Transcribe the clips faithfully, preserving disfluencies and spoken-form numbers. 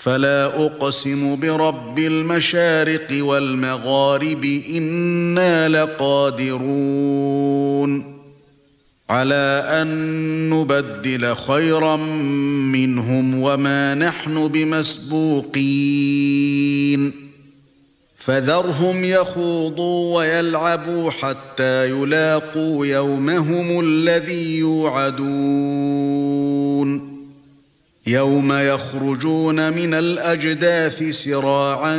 فلا أقسم برب المشارق والمغارب إنا لقادرون على أن نبدل خيرا منهم وما نحن بمسبوقين فذرهم يخوضوا ويلعبوا حتى يلاقوا يومهم الذي يوعدون يوم يخرجون من الأجداث سراعا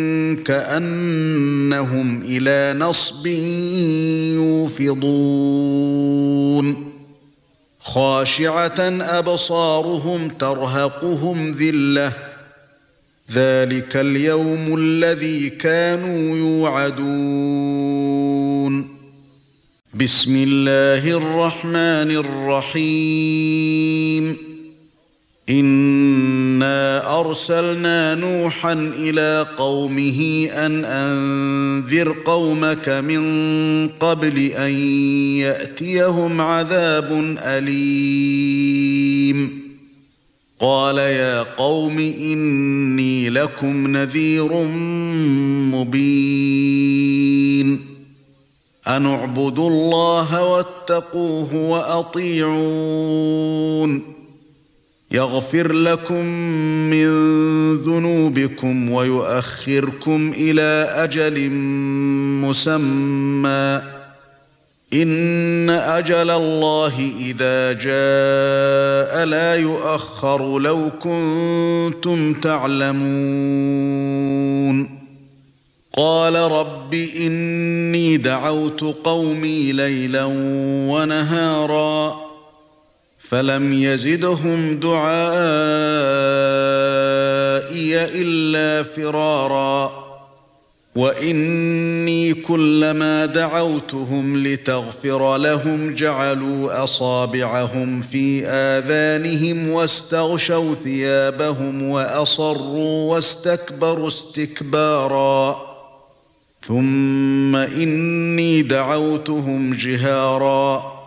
كأنهم إلى نصب يوفضون خاشعة أبصارهم ترهقهم ذلة ذلك اليوم الذي كانوا يوعدون بسم الله الرحمن الرحيم إنا أرسلنا نوحا إلى قومه أن أنذر قومك من قبل أن يأتيهم عذاب أليم قال يا قوم إني لكم نذير مبين أن اعبدوا الله واتقوه وأطيعون يغفر لكم من ذنوبكم ويؤخركم إلى أجل مسمى إن أجل الله إذا جاء لا يؤخر لو كنتم تعلمون قال رب إني دعوت قومي ليلا ونهارا فلم يزدهم دعائي إلا فرارا وإني كلما دعوتهم لتغفر لهم جعلوا أصابعهم في آذانهم واستغشوا ثيابهم وأصروا واستكبروا استكبارا ثم إني دعوتهم جهارا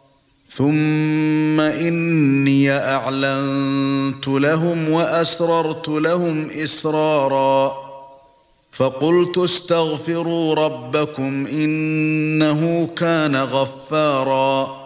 ثم إني أعلنت لهم وأسررت لهم إسرارا فقلت استغفروا ربكم إنه كان غفارا